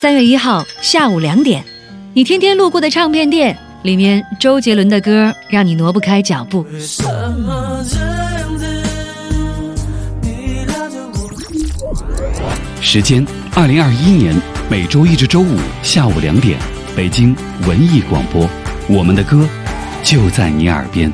3月1号下午2点，你天天路过的唱片店，里面周杰伦的歌让你挪不开脚步。 时间2021年每周一至周五下午2点，北京文艺广播，我们的歌就在你耳边。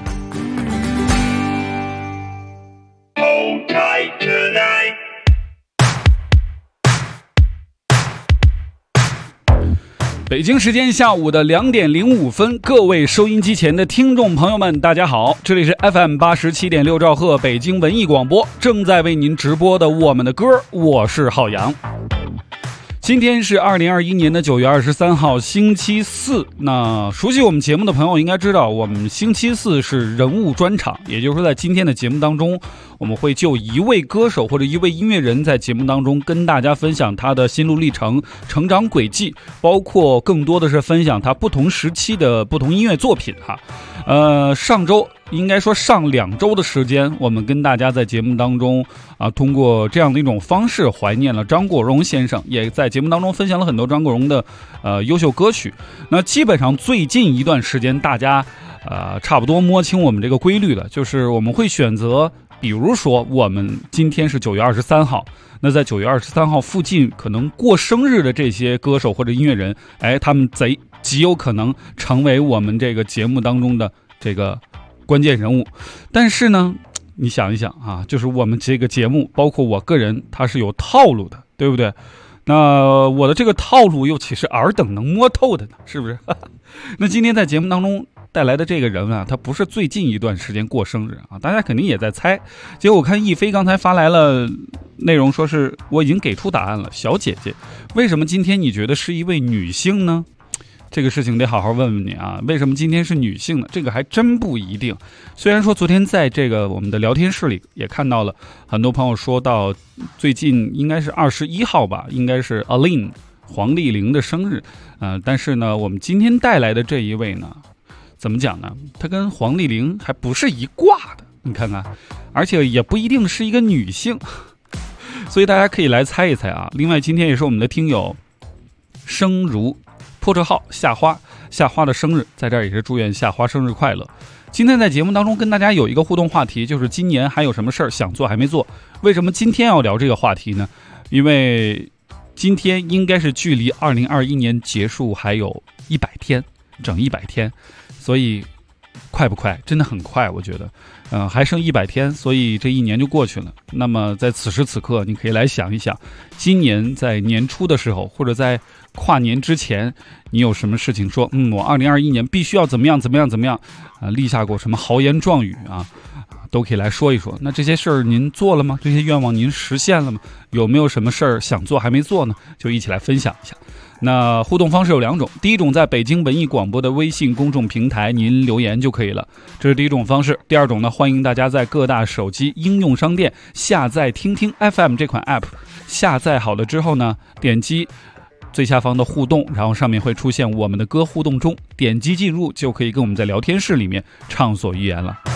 北京时间下午的2点05分，各位收音机前的听众朋友们，大家好，这里是 FM87.6兆赫北京文艺广播，正在为您直播的我们的歌，我是浩洋。今天是2021年的9月23号，星期四。那熟悉我们节目的朋友应该知道，我们星期四是人物专场，也就是说在今天的节目当中，我们会就一位歌手或者一位音乐人在节目当中跟大家分享他的心路历程、成长轨迹，包括更多的是分享他不同时期的不同音乐作品哈。上周应该说上2周的时间，我们跟大家在节目当中通过这样的一种方式怀念了张国荣先生，也在节目当中分享了很多张国荣的优秀歌曲。那基本上最近一段时间，大家差不多摸清我们这个规律了，就是我们会选择，比如说我们今天是9月23号，那在9月23号附近可能过生日的这些歌手或者音乐人，他们极有可能成为我们这个节目当中的这个关键人物。但是呢，你想一想啊，就是我们这个节目，包括我个人，它是有套路的，对不对？那我的这个套路又岂是尔等能摸透的呢？是不是？那今天在节目当中带来的这个人啊，他不是最近一段时间过生日啊，大家肯定也在猜。结果我看亦菲刚才发来了内容，说是我已经给出答案了，小姐姐，为什么今天你觉得是一位女性呢？这个事情得好好问问你啊，为什么今天是女性呢？这个还真不一定。虽然说昨天在这个我们的聊天室里也看到了很多朋友说到最近应该是21号吧，应该是 Aline 黄丽玲的生日，但是呢，我们今天带来的这一位呢，怎么讲呢？她跟黄丽玲还不是一挂的，你看看，而且也不一定是一个女性，所以大家可以来猜一猜啊。另外，今天也是我们的听友生如破折号夏花的生日，在这儿也是祝愿夏花生日快乐。今天在节目当中跟大家有一个互动话题，就是今年还有什么事儿想做还没做。为什么今天要聊这个话题呢？因为今天应该是距离2021年结束还有100天，整100天，所以快不快？真的很快，我觉得，还剩100天，所以这一年就过去了。那么在此时此刻，你可以来想一想，今年在年初的时候，或者在跨年之前，你有什么事情说，我2021年必须要怎么样立下过什么豪言壮语啊，都可以来说一说。那这些事儿您做了吗？这些愿望您实现了吗？有没有什么事儿想做还没做呢？就一起来分享一下。那互动方式有2种，第一种在北京文艺广播的微信公众平台您留言就可以了，这是第一种方式。第二种呢，欢迎大家在各大手机应用商店下载听听 FM 这款 app， 下载好了之后呢，点击最下方的互动，然后上面会出现我们的歌互动中，点击进入就可以跟我们在聊天室里面畅所欲言了。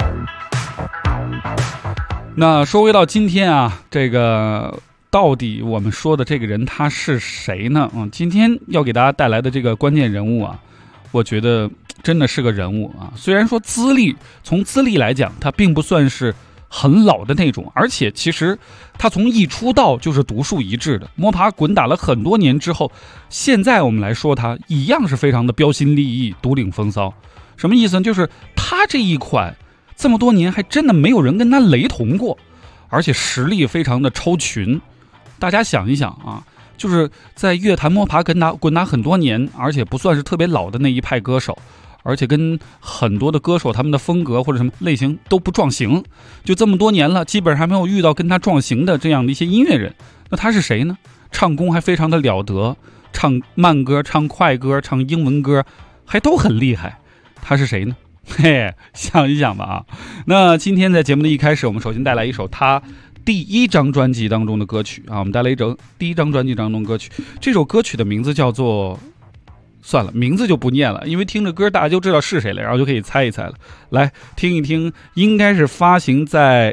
那说回到今天啊，这个到底我们说的这个人他是谁呢？今天要给大家带来的这个关键人物啊，我觉得真的是个人物啊。虽然说从资历来讲，他并不算是很老的那种，而且其实他从一出道就是独树一帜的，摸爬滚打了很多年之后，现在我们来说他一样是非常的标新立异、独领风骚。什么意思呢？就是他这一款这么多年还真的没有人跟他雷同过，而且实力非常的超群。大家想一想啊，就是在乐坛摸爬滚打很多年，而且不算是特别老的那一派歌手，而且跟很多的歌手他们的风格或者什么类型都不撞型，就这么多年了，基本上还没有遇到跟他撞型的这样的一些音乐人。那他是谁呢？唱功还非常的了得，唱慢歌、唱快歌、唱英文歌还都很厉害。他是谁呢？想一想吧啊。那今天在节目的一开始，我们首先带来一首他第1张专辑当中的歌曲啊，我们带来第1张专辑当中的歌曲。这首歌曲的名字叫做，算了，名字就不念了，因为听着歌大家就知道是谁了，然后就可以猜一猜了。来听一听，应该是发行在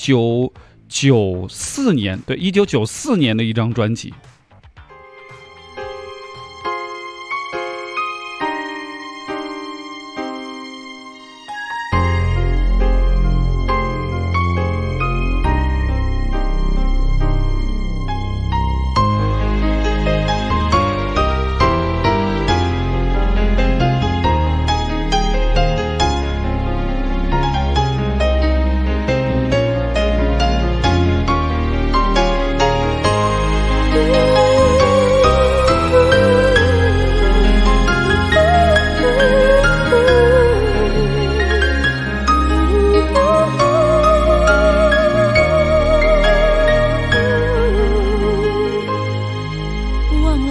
1994年，对，1994年的一张专辑。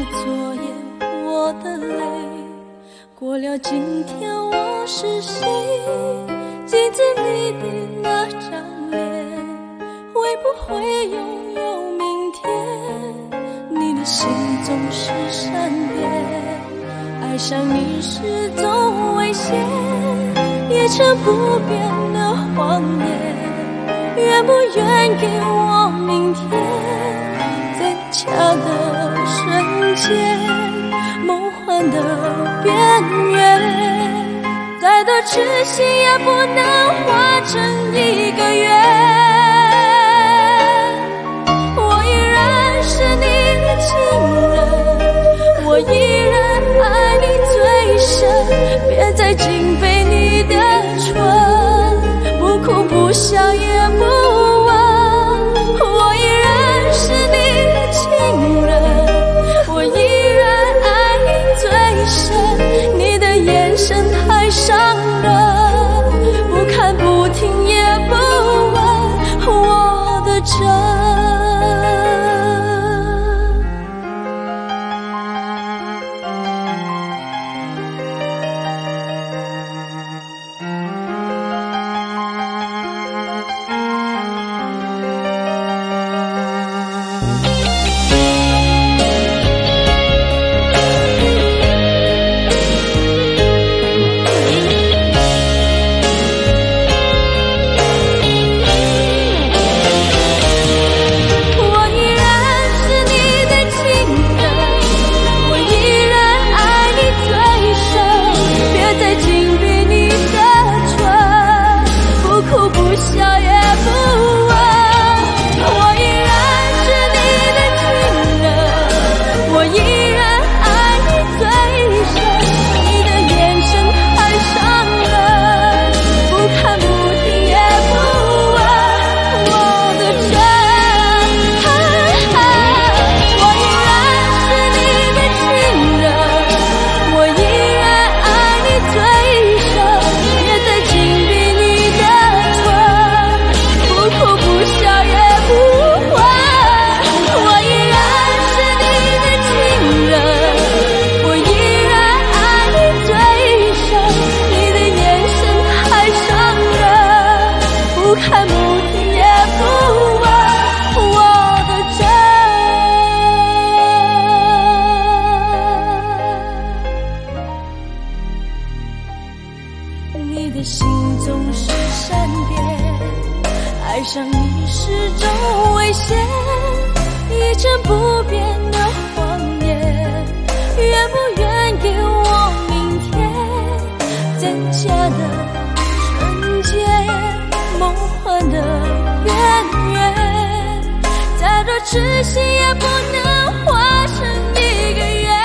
昨夜我的泪，过了今天我是谁？镜子里的那张脸，会不会拥有明天？你的心总是善变，爱上你是种危险，也成不变的谎言。愿不愿给我明天？在假的瞬间，梦幻的边缘，再多痴心也不能化成一个圆。我依然是你的情人，我依然爱你最深，别再紧背你的唇，不哭不笑也不问。我依然是你的情人，我依然爱你最深，你的眼神太伤人，不看不听也不问我的真。你的心总是善变，爱上你是种危险，一成不变的谎言。愿不愿给我明天？在假的瞬间，梦幻的边缘，再多痴心也不能化成一个圆。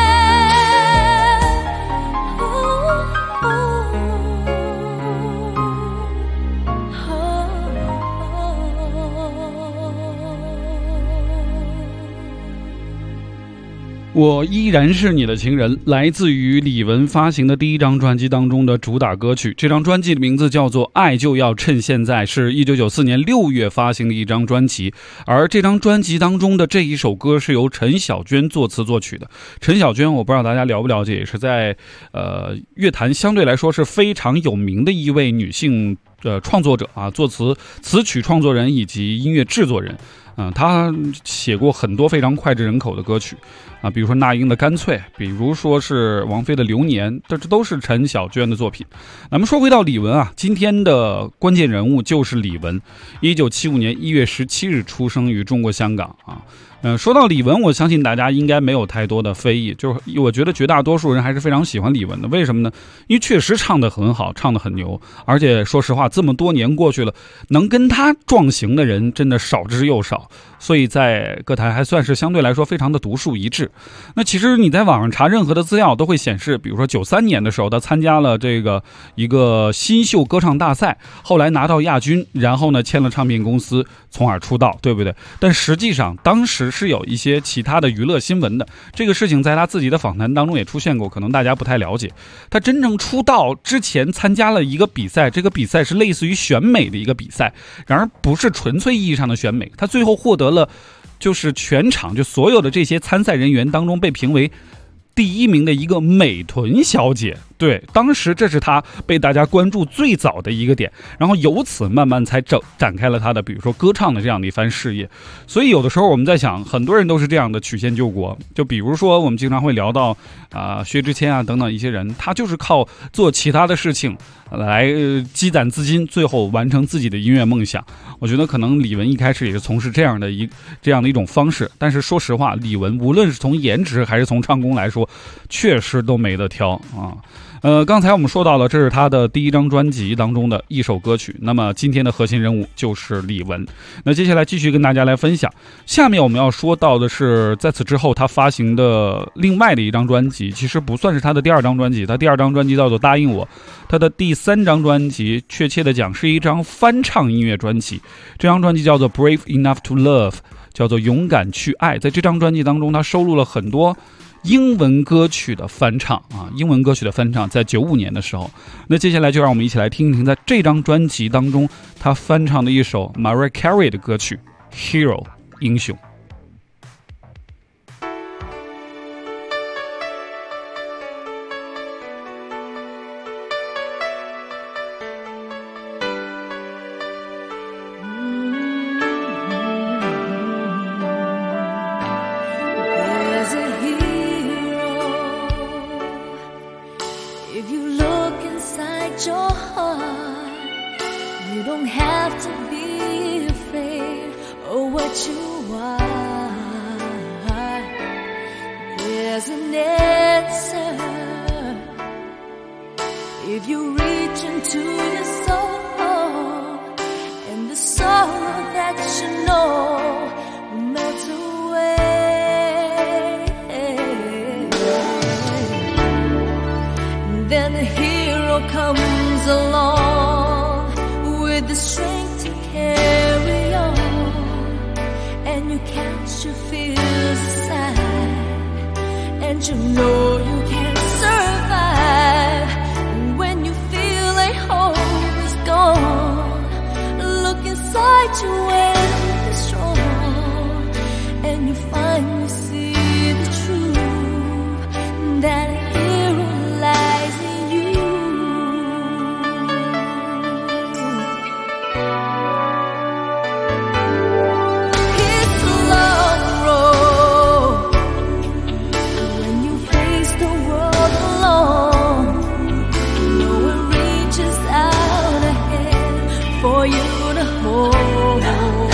我依然是你的情人，来自于李玟发行的第一张专辑当中的主打歌曲。这张专辑的名字叫做《爱就要趁现在》，是1994年6月发行的一张专辑。而这张专辑当中的这一首歌是由陈小娟作词作曲的。陈小娟我不知道大家了不了解，也是在乐坛相对来说是非常有名的一位女性创作者啊，作词、词曲创作人以及音乐制作人。他写过很多非常脍炙人口的歌曲啊，比如说那英的《干脆》，比如说是王菲的《流年》，这都是陈小娟的作品。咱们说回到李玟啊，今天的关键人物就是李玟。1975年1月17日出生于中国香港啊。说到李玟，我相信大家应该没有太多的非议，就是我觉得绝大多数人还是非常喜欢李玟的。为什么呢？因为确实唱得很好，唱得很牛，而且说实话，这么多年过去了，能跟她撞型的人真的少之又少，所以在歌坛还算是相对来说非常的独树一帜。那其实你在网上查任何的资料都会显示，比如说93年的时候，他参加了一个新秀歌唱大赛，后来拿到亚军，然后呢签了唱片公司，从而出道，对不对？但实际上当时是有一些其他的娱乐新闻的，这个事情在他自己的访谈当中也出现过，可能大家不太了解。他真正出道之前参加了一个比赛，这个比赛是类似于选美的一个比赛，然而不是纯粹意义上的选美，他最后获得了就是全场就所有的这些参赛人员当中被评为第一名的一个美臀小姐。对，当时这是她被大家关注最早的一个点，然后由此慢慢才展开了她的比如说歌唱的这样的一番事业。所以有的时候我们在想，很多人都是这样的曲线救国，就比如说我们经常会聊到薛之谦啊等等一些人，他就是靠做其他的事情来积攒资金，最后完成自己的音乐梦想。我觉得可能李玟一开始也是从事这样的一种方式，但是说实话，李玟无论是从颜值还是从唱功来说，确实都没得挑啊。刚才我们说到了，这是他的第一张专辑当中的一首歌曲。那么今天的核心人物就是李玟。那接下来继续跟大家来分享。下面我们要说到的是，在此之后他发行的另外的一张专辑，其实不算是他的第二张专辑，他第二张专辑叫做《答应我》，他的第三张专辑，确切的讲是一张翻唱音乐专辑。这张专辑叫做《Brave Enough to Love》，叫做勇敢去爱。在这张专辑当中，他收录了很多英文歌曲的翻唱英文歌曲的翻唱，在95年的时候。那接下来就让我们一起来听一听，在这张专辑当中他翻唱的一首 Mariah Carey 的歌曲 Hero 英雄。 Your heart, you don't have to be afraid of what you are. There's an answer if you reach into your soul, and the sorrow that you know melts away. Then the hero comes along with the strength to carry on, and you catch your fears aside, and you know you can survive. When you feel like hope is gone, look inside you and be strong, and you finally see the truth that a hero lies in you. It's a long road when you face the world alone. No one reaches out a hand for you to hold.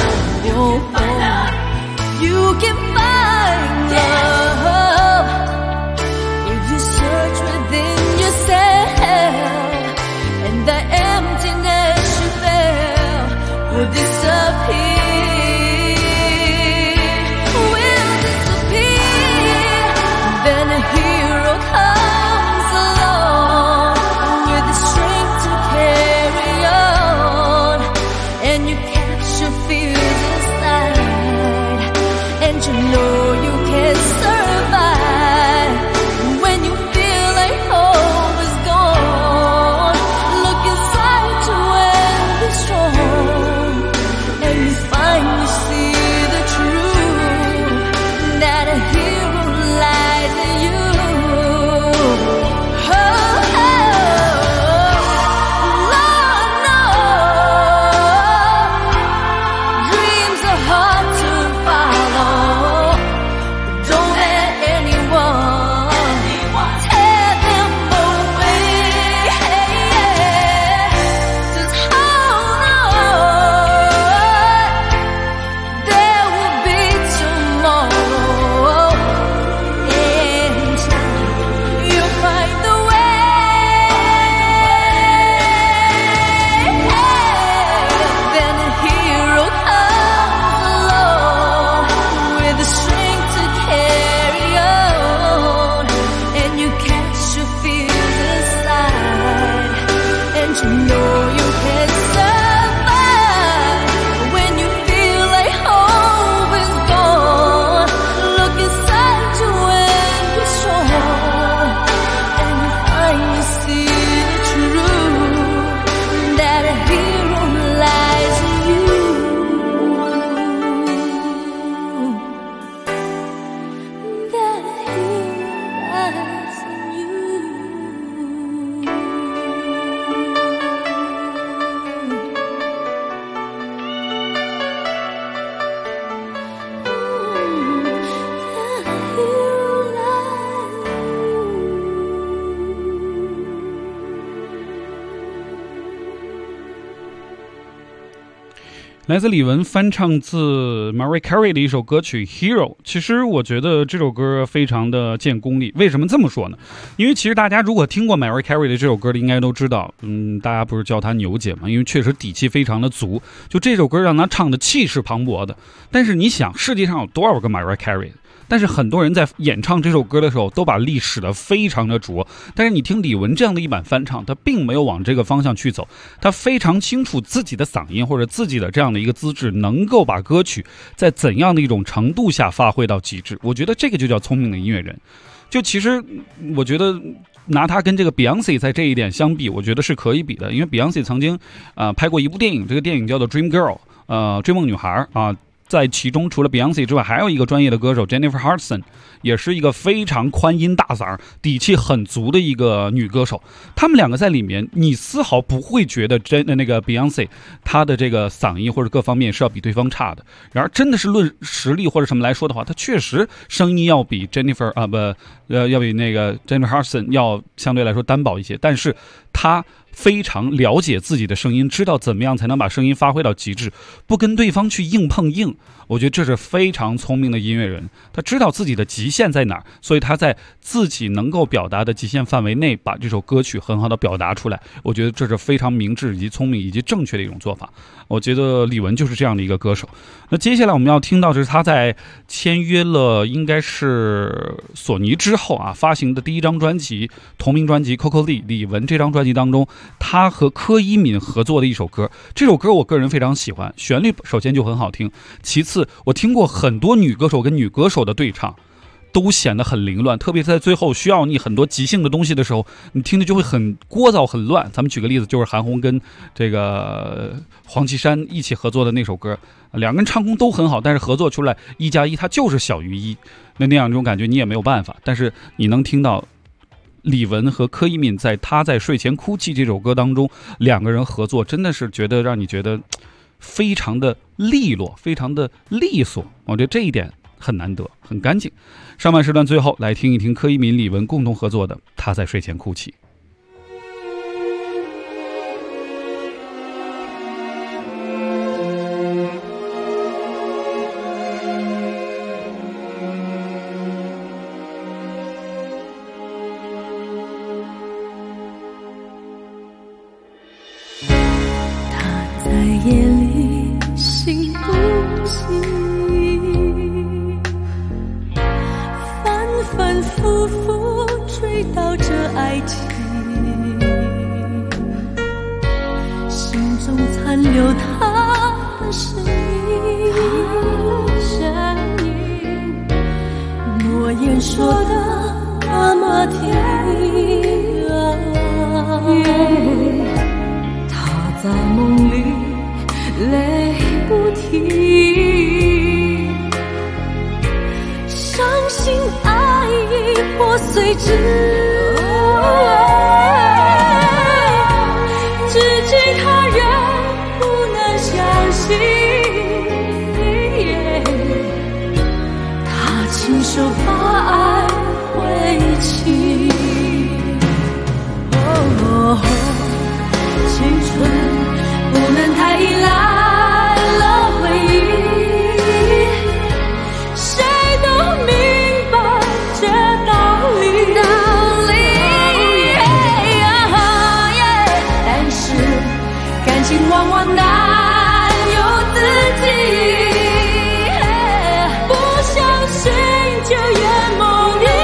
来自李玟翻唱自 Mariah Carey 的一首歌曲 Hero。 其实我觉得这首歌非常的见功力。为什么这么说呢？因为其实大家如果听过 Mariah Carey 的这首歌的应该都知道，大家不是叫她牛姐嘛，因为确实底气非常的足，就这首歌让她唱的气势磅礴的。但是你想，世界上有多少个 Mariah Carey？但是很多人在演唱这首歌的时候都把力使得非常的拙，但是你听李玟这样的一版翻唱，他并没有往这个方向去走，他非常清楚自己的嗓音或者自己的这样的一个资质能够把歌曲在怎样的一种程度下发挥到极致。我觉得这个就叫聪明的音乐人。就其实我觉得拿他跟这个 Beyonce 在这一点相比，我觉得是可以比的。因为 Beyonce 曾经拍过一部电影，这个电影叫做 Dream Girl， 追梦女孩啊。在其中除了 Beyonce 之外，还有一个专业的歌手 Jennifer Hudson， 也是一个非常宽音大嗓底气很足的一个女歌手。他们两个在里面你丝毫不会觉得那个 Beyonce 她的这个嗓音或者各方面是要比对方差的。然而真的是论实力或者什么来说的话，她确实声音要比 Jennifer 要比那个 Jennifer Hudson 要相对来说单薄一些，但是她非常了解自己的声音，知道怎么样才能把声音发挥到极致，不跟对方去硬碰硬。我觉得这是非常聪明的音乐人，他知道自己的极限在哪儿，所以他在自己能够表达的极限范围内把这首歌曲很好的表达出来。我觉得这是非常明智以及聪明以及正确的一种做法。我觉得李玟就是这样的一个歌手。那接下来我们要听到的是他在签约了应该是索尼之后发行的第一张专辑，同名专辑 Coco Lee 李玟这张专辑当中，他和柯以敏合作的一首歌。这首歌我个人非常喜欢，旋律首先就很好听，其次我听过很多女歌手跟女歌手的对唱，都显得很凌乱，特别是在最后需要你很多即兴的东西的时候，你听着就会很聒噪很乱。咱们举个例子，就是韩红跟这个黄绮珊一起合作的那首歌，两个人唱功都很好，但是合作出来1+1它就是小于1，那样一种感觉你也没有办法。但是你能听到李玟和柯以敏在他在睡前哭泣这首歌当中，两个人合作真的是觉得让你觉得非常的利落，非常的利索。我觉得这一点很难得，很干净。上半时段最后来听一听柯以敏李玟共同合作的《他在睡前哭泣》。 在夜里醒不醒，反反复复追悼着爱情，心中残留他的身影，诺言说的那么甜，他在梦里泪不停，伤心爱已破碎至今他仍不能相信，他亲手把爱挥起。青春不能太依赖了回忆，谁都明白这道理，但是感情往往难由自己，不小心就圆梦里。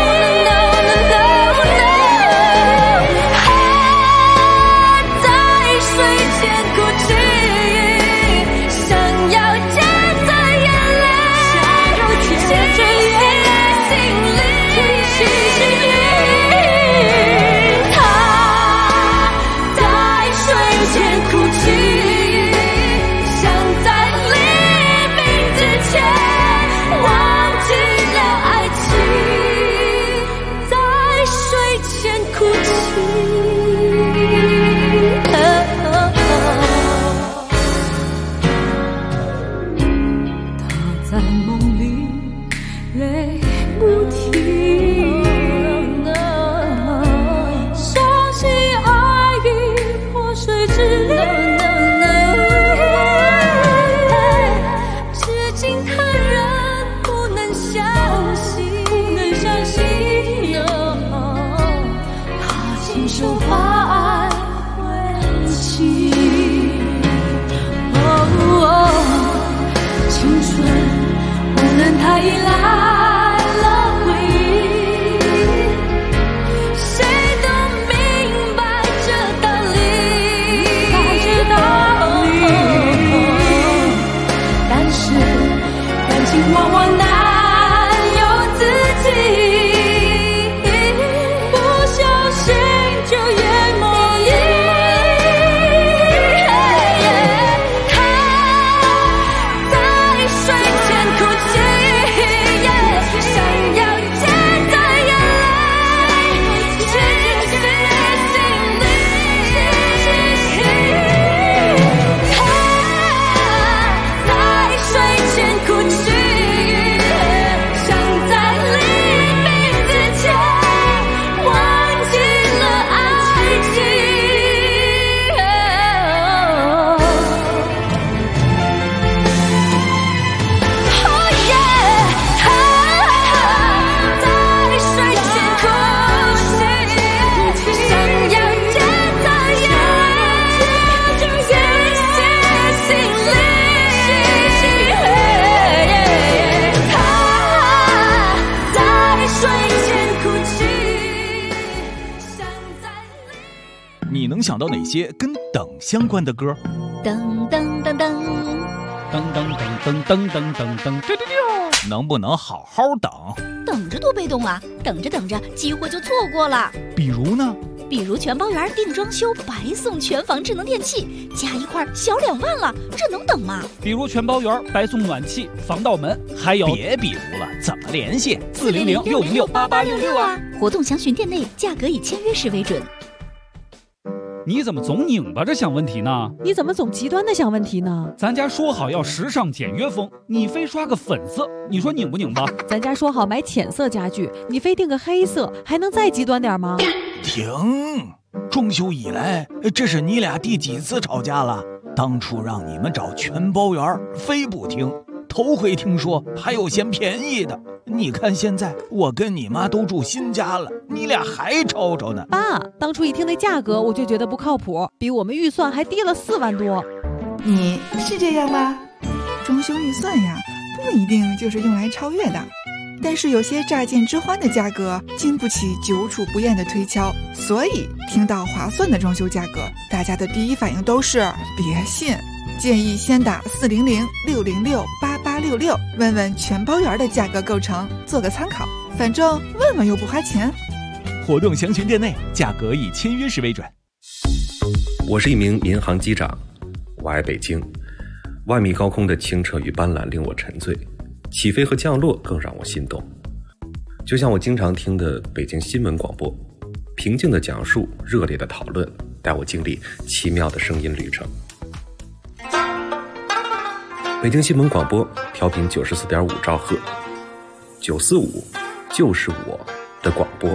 能想到哪些跟等相关的歌？ 噔噔噔噔噔噔噔噔噔噔噔噔， 能不能好好等？ 等着多被动啊！等着等着，机会就错过了。 比如呢？ 比如全包园定装修白送全房智能电器，加一块小2万了，这能等吗？ 比如全包园白送暖气、防盗门，还有别比如了，怎么联系 ？400-606-8866啊！活动详询店内，价格以签约时为准。 你怎么总拧巴着想问题呢？ 你怎么总极端的想问题呢？ 咱家说好要时尚简约风，你非刷个粉色，你说拧不拧巴？ 咱家说好买浅色家具，你非定个黑色，还能再极端点吗？ 停！装修以来，这是你俩第几次吵架了？当初让你们找全包园，非不听。头回听说还有嫌便宜的。你看现在我跟你妈都住新家了，你俩还吵吵呢。 爸，当初一听那价格我就觉得不靠谱，比我们预算还低了4万多。 你是这样吗？装修预算呀，不一定就是用来超越的，但是有些乍见之欢的价格经不起久处不厌的推敲，所以听到划算的装修价格，大家的第一反应都是别信。建议先打400-606-8866，问问全包园的价格构成，做个参考。反正问问又不花钱。 活动详询店内，价格以签约时为准。 我是一名民航机长，我爱北京。万米高空的清澈与斑斓令我沉醉，起飞和降落更让我心动。就像我经常听的北京新闻广播，平静的讲述，热烈的讨论，带我经历奇妙的声音旅程。北京新闻广播调频94.5兆赫，945就是我的广播。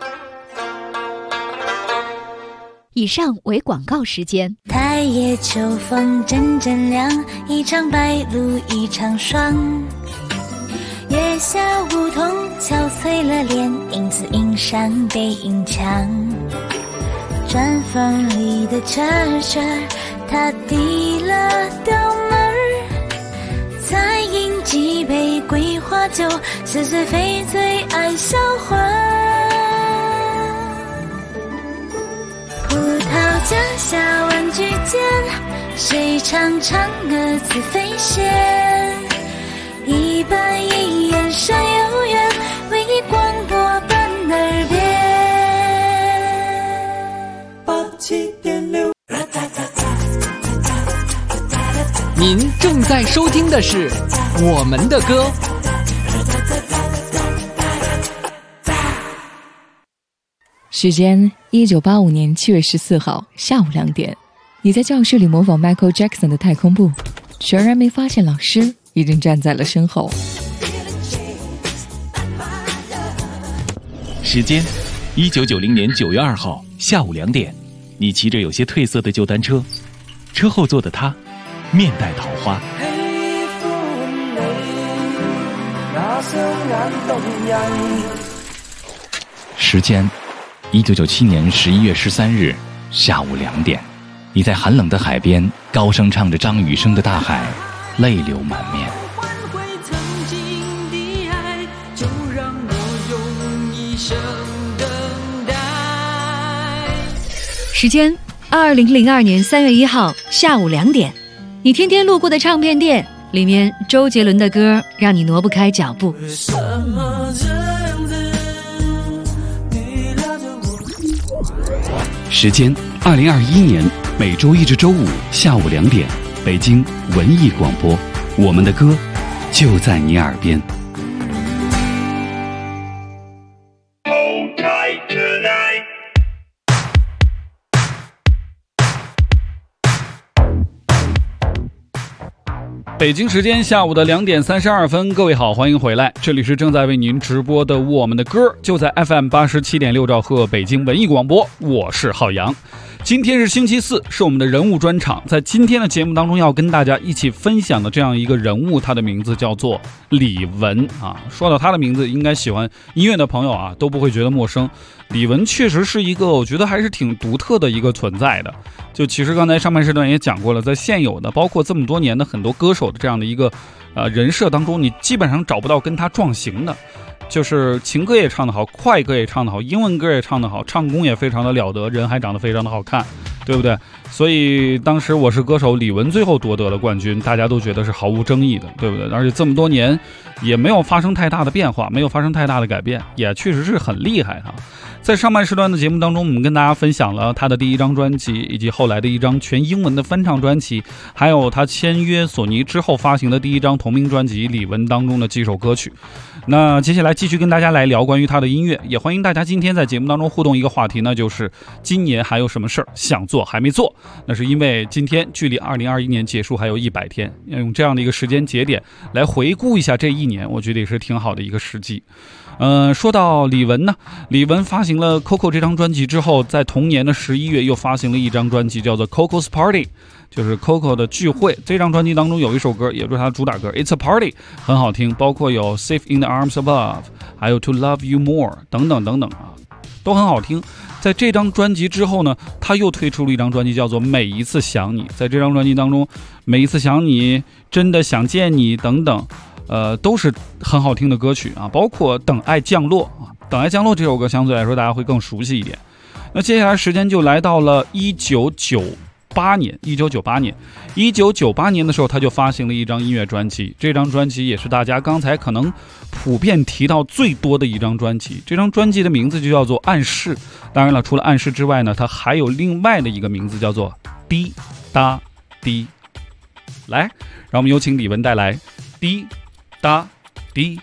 以上为广告时间。 太夜秋风阵阵凉，一场白露一场霜。月下梧桐憔悴了脸，影子映上背影墙。砖缝里的车它滴了掉门儿，才饮几杯桂花酒，似醉非醉爱销魂。葡萄架下万句间，谁唱嫦娥自飞仙？一板一眼上有缘，唯一广播伴耳边。87.6。 您正在收听的是我们的歌。 时间1985年7月14号下午2点，你在教室里模仿 Michael Jackson 的太空步，全然没发现老师已经站在了身后。 时间1990年9月2号下午2点，你骑着有些褪色的旧单车，车后座的他面带桃花。 时间1997年11月13日下午2点，你在寒冷的海边高声唱着张雨生的《大海》，泪流满面。 时间2002年3月1号下午2点，你天天路过的唱片店，里面周杰伦的歌让你挪不开脚步。 时间2021年每周一至周五下午2点，北京文艺广播，我们的歌就在你耳边。 北京时间下午的2点32分，各位好，欢迎回来，这里是正在为您直播的我们的歌，就在 FM 87.6兆赫北京文艺广播，我是浩洋。今天是星期四，是我们的人物专场。在今天的节目当中，要跟大家一起分享的这样一个人物，他的名字叫做李玟啊。说到他的名字，应该喜欢音乐的朋友啊都不会觉得陌生。李玟确实是一个我觉得还是挺独特的一个存在的。就其实刚才上半时段也讲过了，在现有的包括这么多年的很多歌手的这样的一个人设当中，你基本上找不到跟他撞型的。就是情歌也唱得好，快歌也唱得好，英文歌也唱得好，唱功也非常的了得，人还长得非常的好看。 对不对？所以当时《我是歌手》李玟最后夺得了冠军，大家都觉得是毫无争议的，对不对？而且这么多年也没有发生太大的变化，没有发生太大的改变，也确实是很厉害哈。在上半时段的节目当中，我们跟大家分享了他的第一张专辑，以及后来的一张全英文的翻唱专辑，还有他签约索尼之后发行的第一张同名专辑《李玟》当中的几首歌曲。那接下来继续跟大家来聊关于他的音乐，也欢迎大家今天在节目当中互动一个话题呢，就是今年还有什么事儿想做还没做？那是因为今天距离2021年结束还有100天，要用这样的一个时间节点来回顾一下这一年，我觉得也是挺好的一个时机。说到李玟呢，李玟发行了 Coco 这张专辑之后，在同年的11月又发行了一张专辑，叫做 Coco's Party， 就是 Coco 的聚会。这张专辑当中有一首歌，也就是他的主打歌 It's a Party， 很好听，包括有 Safe in the Arms Above， 还有 To Love You More 等等等等啊，都很好听。在这张专辑之后呢，他又推出了一张专辑，叫做每一次想你。在这张专辑当中，每一次想你，真的想见你等等，都是很好听的歌曲啊，包括等爱降落啊，等爱降落这首歌相对来说大家会更熟悉一点。那接下来时间就来到了1998年的时候，他就发行了一张音乐专辑，这张专辑也是大家刚才可能普遍提到最多的一张专辑。这张专辑的名字就叫做暗示，当然了，除了暗示之外呢，它还有另外的一个名字叫做滴答滴。来，让我们有请李玟带来滴答滴。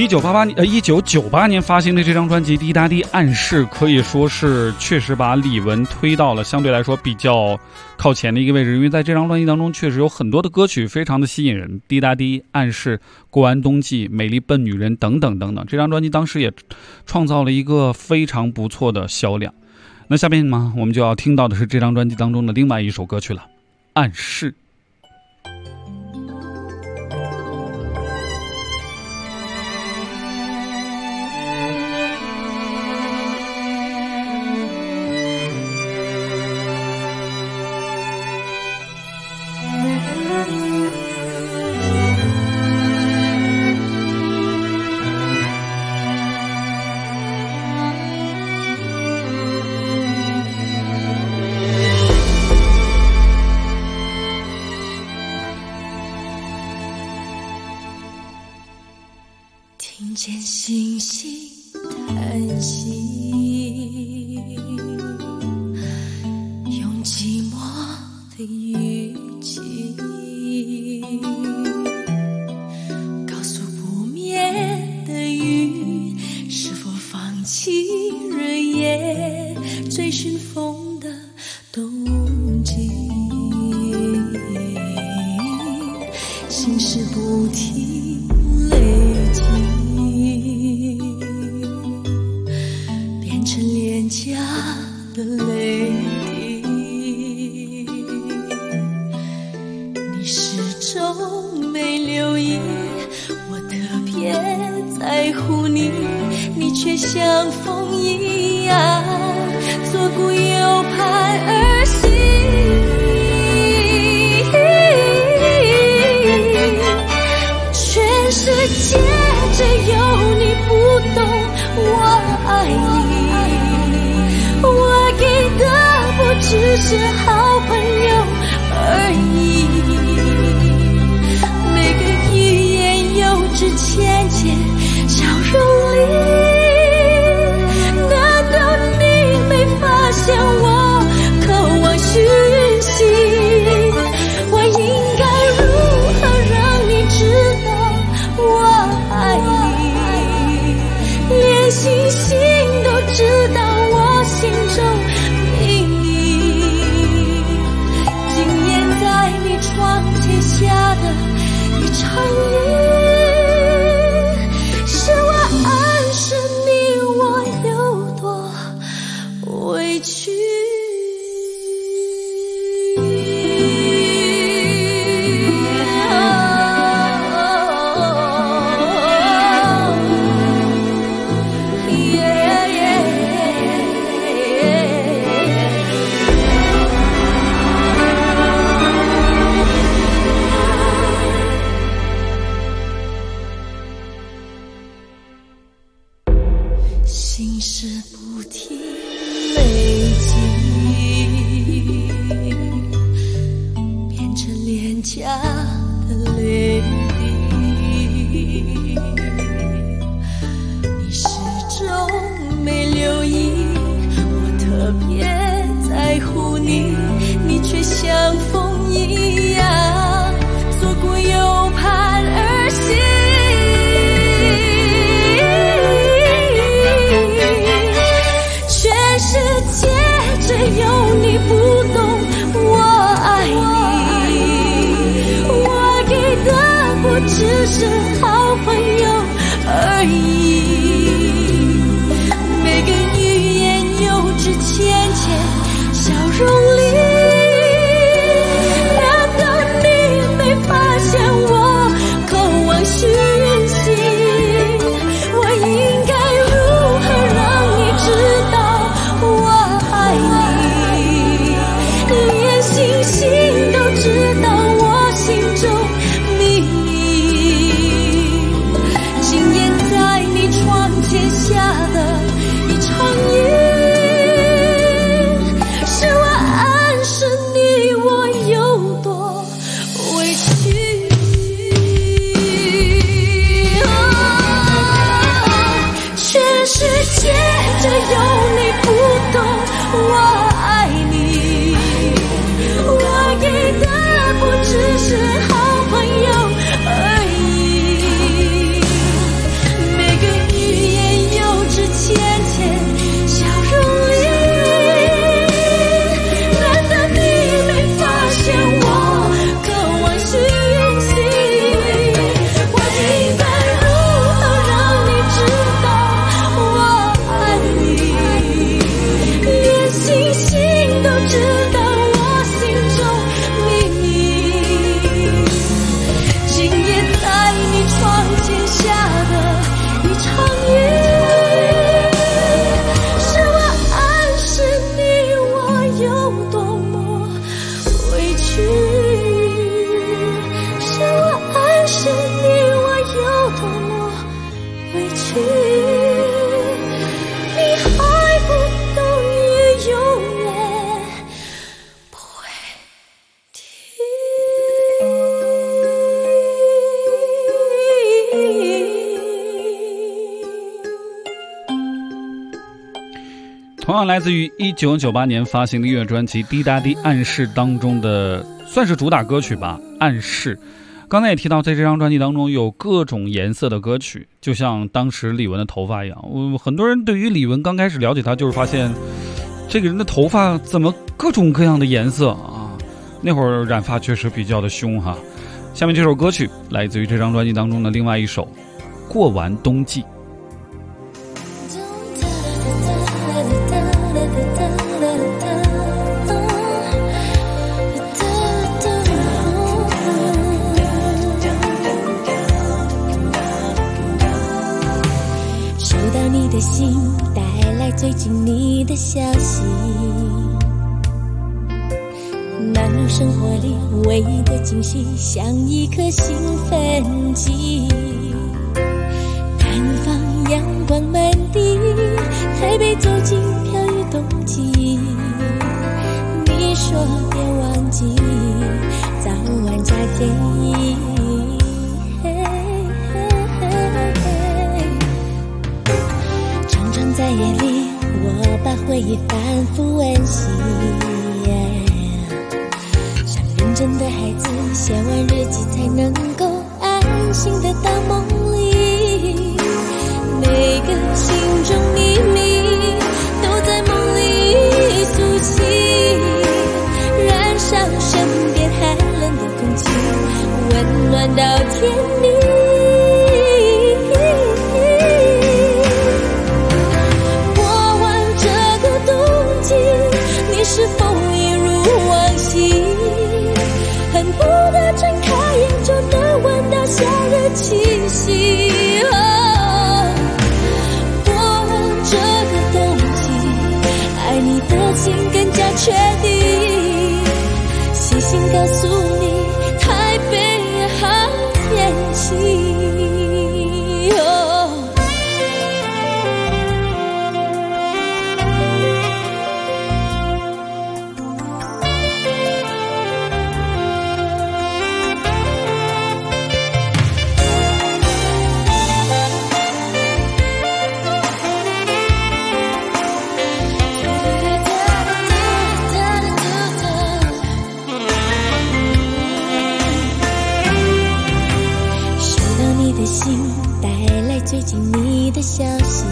1998年发行的这张专辑《滴答滴暗示》，可以说是确实把李玟推到了相对来说比较靠前的一个位置，因为在这张专辑当中确实有很多的歌曲非常的吸引人，《滴答滴暗示》、《过完冬季》、《美丽笨女人》等等等等。这张专辑当时也创造了一个非常不错的销量。那下面呢，我们就要听到的是这张专辑当中的另外一首歌曲了，《暗示》。 听见星星叹息，用寂寞的语气告诉不眠的雨，是否放弃日夜追寻风的冬季。心事不停累积，变成廉价的泪滴。你始终没留意，我特别在乎你，你却像风一样左顾右盼而行。全世界只有你不懂我爱你，我给的不只是好朋友而已。每个欲言又止浅浅笑容里，难道你没发现我渴望讯息？我应该如何让你知道我爱你？连星星都知道我心中秘密。今夜在你窗前下的一场雨，是我暗示你我有多委屈。心事不停累积，变成廉价的泪滴。你始终没留意，我特别在乎你，你却像风一样左顾右盼而行。只有你不懂我爱你，我给的不只是好朋友而已。每个欲言又止浅浅笑容里，难道你没发现我渴望讯息？我应该如何让你知道我爱你？连星星都知道我心中秘密。今夜在你窗前下的一场雨，是我样来自于1998年发行的音乐专辑《滴答滴暗示》当中的算是主打歌曲吧，《暗示》。刚才也提到，在这张专辑当中有各种颜色的歌曲，就像当时李玟的头发一样。很多人对于李玟刚开始了解她，就是发现这个人的头发怎么各种各样的颜色啊？那会儿染发确实比较的凶哈。下面这首歌曲来自于这张专辑当中的另外一首《过完冬季》。 你的信带来最近你的消息，那种生活里唯一的惊喜，像一颗兴奋剂。南方阳光满地，台北走进飘雨冬季。你说别忘记，早晚加建议。在夜里，我把回忆反复温习，像认真的孩子，写完日记才能够安心的到梦里。每个心中秘密都在梦里苏醒，燃烧身边寒冷的空气，温暖到天明。是否一如往昔，恨不得睁开眼就能闻到夏日气息。过完这个冬季，爱你的心更加确定。细心告诉你，台北好天气。最近你的消息，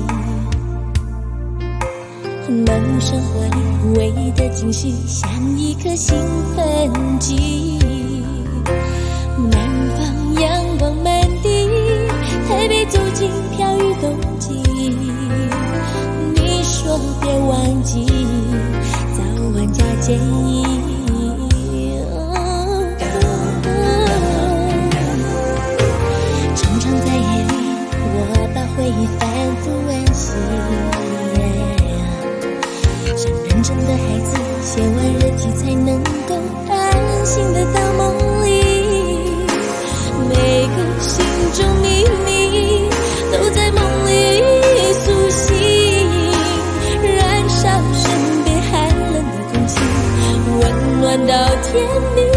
忙碌生活里唯一的惊喜，像一颗兴奋剂。南方阳光满地，台北走进飘雨冬季。你说别忘记，早晚加建议。常常在夜里，我把回忆反复温习，像认真的孩子，写完日记才能够安心的到梦里。每个心中秘密都在梦里苏醒，燃烧身边寒冷的空气，温暖到天明。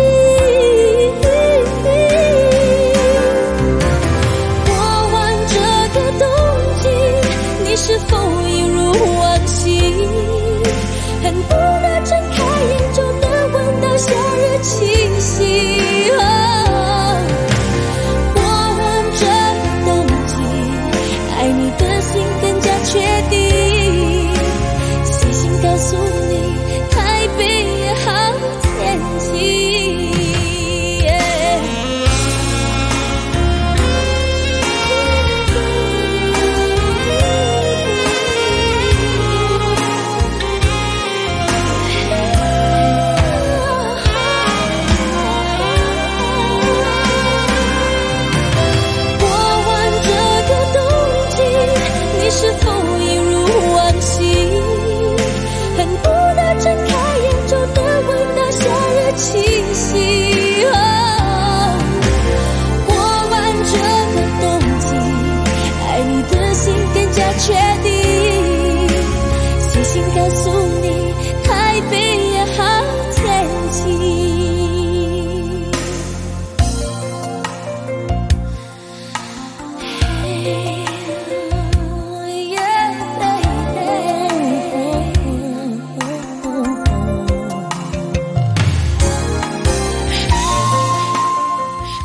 是否一如往昔，恨不得睁开眼就能闻到夏日气息。过完这个冬季，爱你的心更加确定。细心告诉你，台北好天气。是否一如往昔，恨不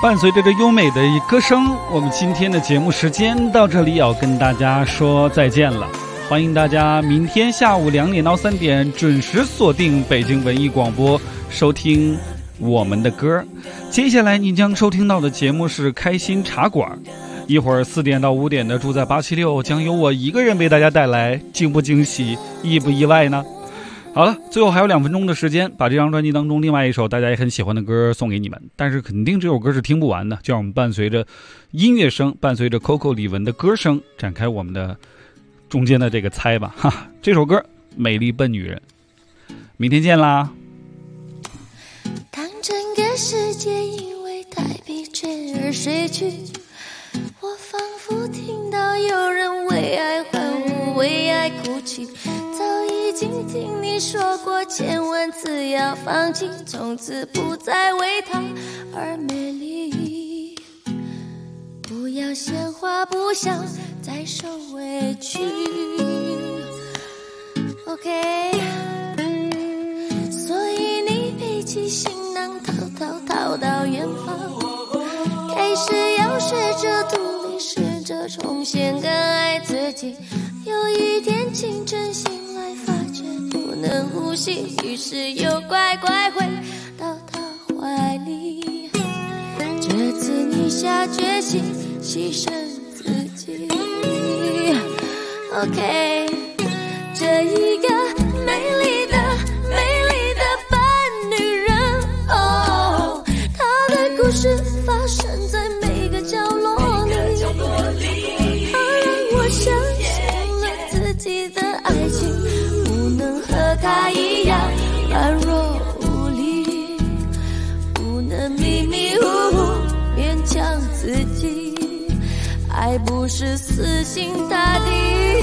伴随着这优美的歌声，我们今天的节目时间到这里要跟大家说再见了。欢迎大家明天下午2点到3点准时锁定北京文艺广播，收听我们的歌。接下来您将收听到的节目是开心茶馆，一会儿4点到5点的住在876将由我一个人为大家带来，惊不惊喜，意不意外呢？好了，最后还有2分钟的时间，把这张专辑当中另外一首大家也很喜欢的歌送给你们。但是肯定这首歌是听不完的，就让我们伴随着音乐声，伴随着 Coco 李玟的歌声，展开我们的中间的这个猜吧。哈，这首歌《美丽笨女人》，明天见啦。 当整个世界因为太疲倦而睡去，我仿佛听到有人为爱欢呼，为爱哭泣。早已经听你说过千万次要放弃，从此不再为他而美丽。不要鲜花，不想再受委屈。OK， 所以你背起行囊，逃到远方，开始要试着独立，试着重新更爱自己。有一天清晨醒来，发觉不能呼吸，于是又乖乖回到他怀里。这次你下决心牺牲自己。OK， 这一个美丽的笨女人，哦，她的故事发生在每个角落里，她让我相信了自己的爱情不能和她一样软弱无力，不能迷迷糊糊勉强自己，爱不是死心塌地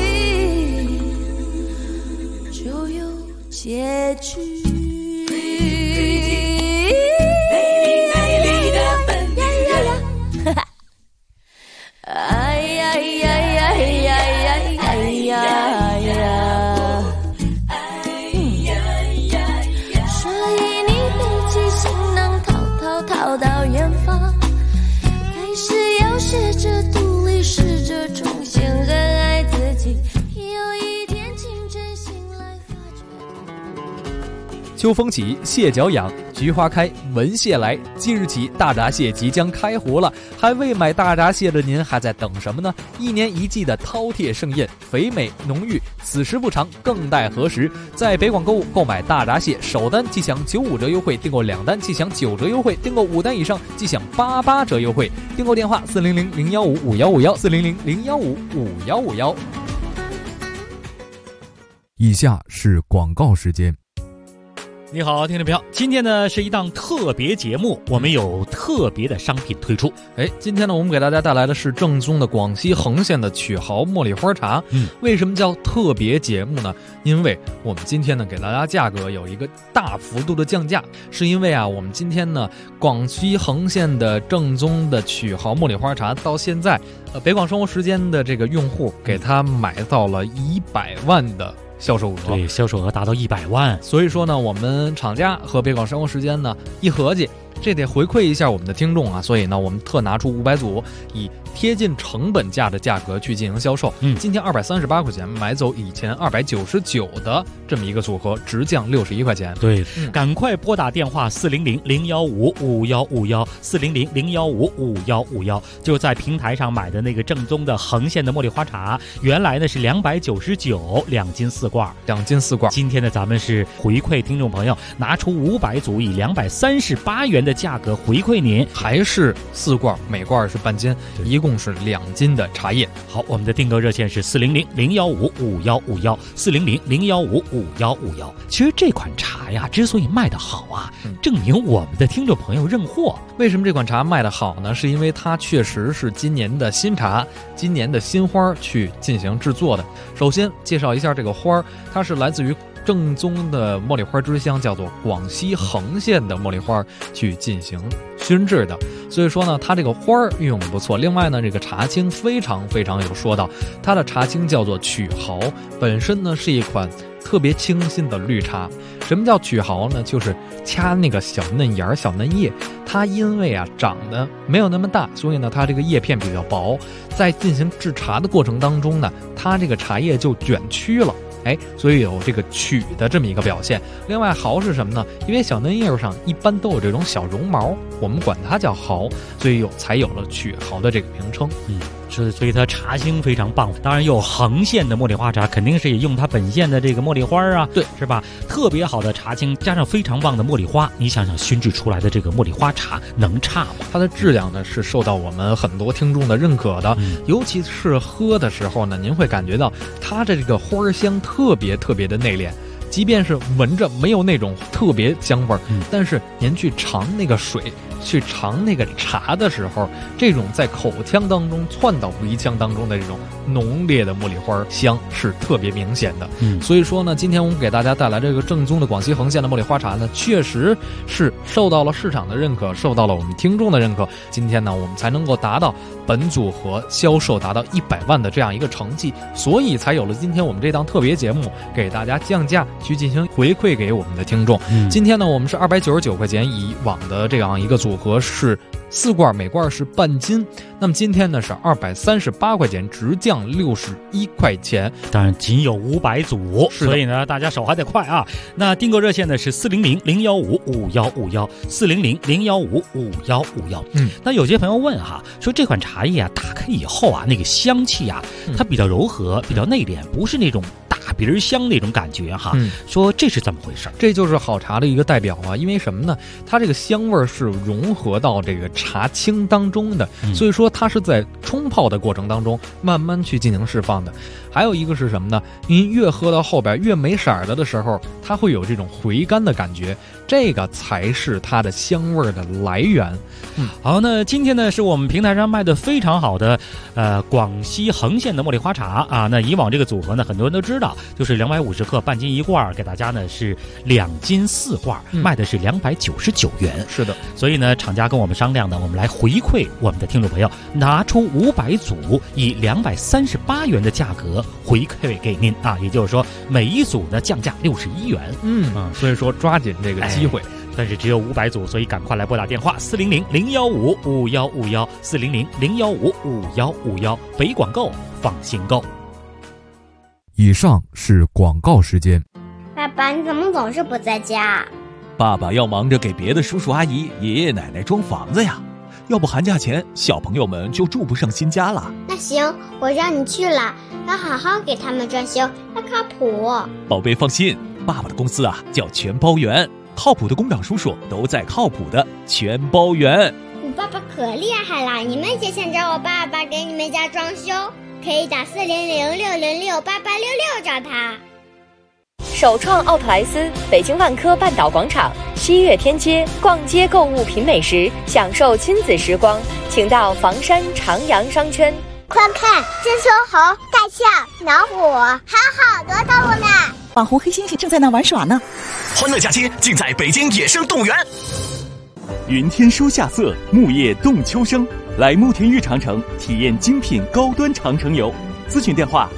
就有结局。美丽的笨女人，哎呀呀呀呀呀呀呀！所以你背起行囊，逃到远方，开始要试着独立，试着重新更爱自己。有一天清晨醒来，发觉秋风起，蟹脚痒，菊花开，闻蟹来。即日起，大闸蟹即将开湖了，还未买大闸蟹的您还在等什么呢？1年1季的饕餮盛宴，肥美浓郁，此时不长，更待何时？在北广购物购买大闸蟹，首单即享95折优惠，订购2单即享9折优惠，订购5单以上即享88折优惠。订购电话400-015-5151，400-015-5151。 以下是广告时间。 你好，听众朋友，今天呢是一档特别节目，我们有特别的商品推出。 今天呢我们给大家带来的是正宗的广西恒县的曲豪茉莉花茶。为什么叫特别节目呢？因为我们今天呢给大家价格有一个大幅度的降价，是因为我们今天呢广西恒县的正宗的曲豪茉莉花茶到现在北广生活时间的这个用户给他买到了100万的销售额， 对，销售额达到100万。 所以说呢，我们厂家和北广生活时间呢一合计，这得回馈一下我们的听众啊，所以呢，我们特拿出500组，以贴近成本价的价格去进行销售。今天238块钱买走以前299的这么一个组合，直降61块钱。 对，赶快拨打电话400-015-5151，400-015-5151，就在平台上买的那个正宗的恒县的茉莉花茶，原来呢是299，2斤4罐 ，2斤4罐。 今天呢，咱们是回馈听众朋友，拿出500组，以238元的价格回馈您， 还是4罐，每罐是半斤，一共是2斤的茶叶。 好，我们的订购热线是400-015-5151，400-015-5151。其实这款茶呀，之所以卖得好啊，证明我们的听众朋友认货。 为什么这款茶卖得好呢？是因为它确实是今年的新茶，今年的新花去进行制作的。首先介绍一下这个花，它是来自于正宗的茉莉花之乡，叫做广西恒县的茉莉花去进行熏制的，所以说呢，它这个花运用的不错。另外呢，这个茶青非常非常有说道，它的茶青叫做曲豪，本身呢是一款特别清新的绿茶。什么叫曲毫呢？就是掐那个小嫩芽、小嫩叶，它因为长得没有那么大，所以呢它这个叶片比较薄，在进行制茶的过程当中呢，它这个茶叶就卷曲了。所以有这个曲的这么一个表现。另外毫是什么呢？因为小嫩叶上一般都有这种小绒毛，我们管它叫毫，所以才有了曲毫的这个名称。 所以它茶性非常棒。当然有横线的茉莉花茶，肯定是也用它本县的这个茉莉花啊， 对， 是吧？特别好的茶青，加上非常棒的茉莉花，你想想熏制出来的这个茉莉花茶能差吗？ 它的质量呢是受到我们很多听众的认可的，尤其是喝的时候呢，您会感觉到它的这个花香特别的内敛。即便是闻着没有那种特别香味儿，但是您去尝那个水，去尝那个茶的时候，这种在口腔当中窜到鼻腔当中的这种浓烈的茉莉花香是特别明显的。所以说呢，今天我们给大家带来这个正宗的广西横县的茉莉花茶呢，确实是受到了市场的认可，受到了我们听众的认可。今天呢，我们才能够达到本组合销售达到100万的这样一个成绩，所以才有了今天我们这档特别节目，给大家降价去进行回馈给我们的听众。今天呢，我们是299块钱，以往的这样一个组合是4罐，每罐是半斤。那么今天呢是238块钱，直降61块钱。 当然仅有500组，所以呢大家手还得快啊。那订购热线呢是400-015-5151，400-015-5151。那有些朋友问哈，说这款茶叶啊，打开以后啊，那个香气啊，它比较柔和，比较内敛，不是那种大鼻香那种感觉哈。说这是怎么回事？ 这就是好茶的一个代表啊。因为什么呢？它这个香味是融合到这个茶青当中的，所以说它是在冲泡的过程当中慢慢去进行释放的。还有一个是什么呢？您越喝到后边越没色了的时候，它会有这种回甘的感觉，这个才是它的香味的来源。 好，那今天呢是我们平台上卖的非常好的广西横县的茉莉花茶啊。那以往这个组合呢，很多人都知道，就是250克半斤1罐，给大家呢是2斤4罐，卖的是299元。 是的， 所以呢厂家跟我们商量呢，我们来回馈我们的听众朋友，拿出500组，以238元的价格回馈给您啊。也就是说每一组呢降价61元。 所以说抓紧这个机会。 但是只有500组，所以赶快来拨打电话400-015-5151，400-015-5151，北广购放心购。 以上是广告时间。 爸爸，你怎么总是不在家？ 爸爸要忙着给别的叔叔阿姨、爷爷奶奶装房子呀，要不寒假前小朋友们就住不上新家了。 那行，我让你去了，要好好给他们装修，要靠谱。 宝贝放心，爸爸的公司啊叫全包园，靠谱的工长叔叔都在靠谱的全包园。 你爸爸可厉害了，你们也想找我爸爸给你们家装修，可以打400-606-8866找他。 首创奥特莱斯，北京万科半岛广场西岳天街，逛街购物品美食，享受亲子时光，请到房山长阳商圈。 快看，这猕猴、大象、老虎，还有好多动物呢。 网红黑猩猩正在那玩耍呢。 欢乐假期尽在北京野生动物园。 云天书夏色，木叶动秋生，来慕田峪长城体验精品高端长城游。咨询电话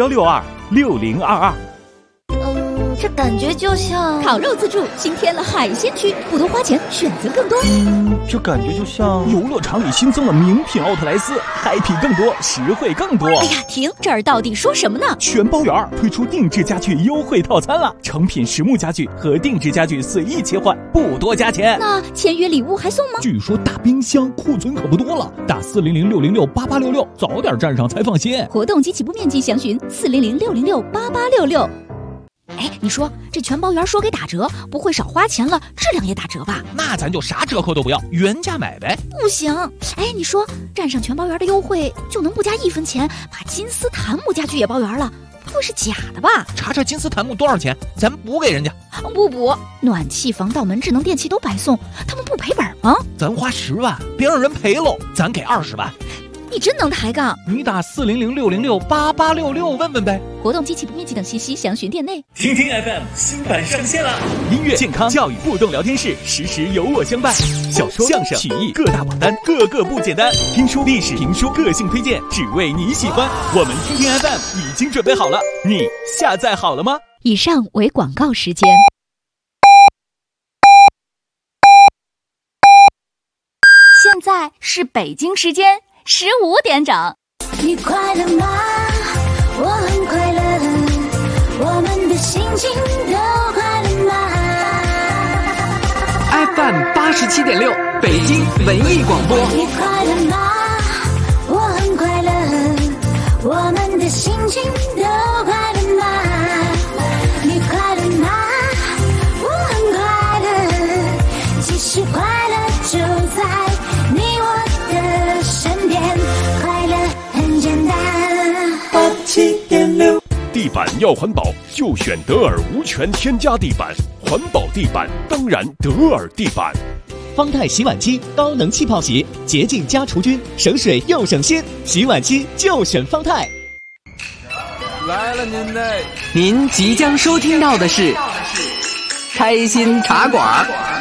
61626022。 这感觉就像烤肉自助新添了海鲜区，不多花钱，选择更多。 这感觉就像游乐场里新增了名品奥特莱斯，happy更多，实惠更多。 哎呀，停！这儿到底说什么呢？ 全包园推出定制家具优惠套餐了，成品实木家具和定制家具随意切换，不多加钱。 那签约礼物还送吗？ 据说大冰箱库存可不多了，打400-606-8866，早点站上才放心。 活动及起步面积详询400-606-8866。哎，你说这全包园说给打折，不会少花钱了，质量也打折吧？ 那咱就啥折扣都不要，原价买呗。 不行，哎，你说站上全包园的优惠就能不加1分钱，把金丝檀木家具也包圆了，不会是假的吧？ 查查金丝檀木多少钱，咱补给人家。 不补，暖气、防盗门、智能电器都白送，他们不赔本吗？ 咱花10万，别让人赔喽，咱给20万。 你真能抬杠！ 你打400-606-8866问问呗。 活动及起步面积等信息详询店内。 听听 FM 新版上线了， 音乐、健康、教育互动聊天室，时时有我相伴。小说、相声、曲艺各大榜单，个个不简单。听书、历史、评书，个性推荐，只为你喜欢。我们听听 FM 已经准备好了，你下载好了吗？ 以上为广告时间。 现在是北京时间15点整。 你快乐吗？我很快乐，我们的心情都快乐吗 ？FM 87.6，北京文艺广播。 你快乐吗？我很快乐，我们的心情都快乐吗？你快乐吗？我很快乐，其实快乐就在你我的身边，快乐很简单。87.6， 地板要环保就选德尔无醛添加地板，环保地板当然德尔地板。 方太洗碗机高能气泡洗，洁净加除菌，省水又省心，洗碗机就选方太。 来了您即将收听到的是开心茶馆。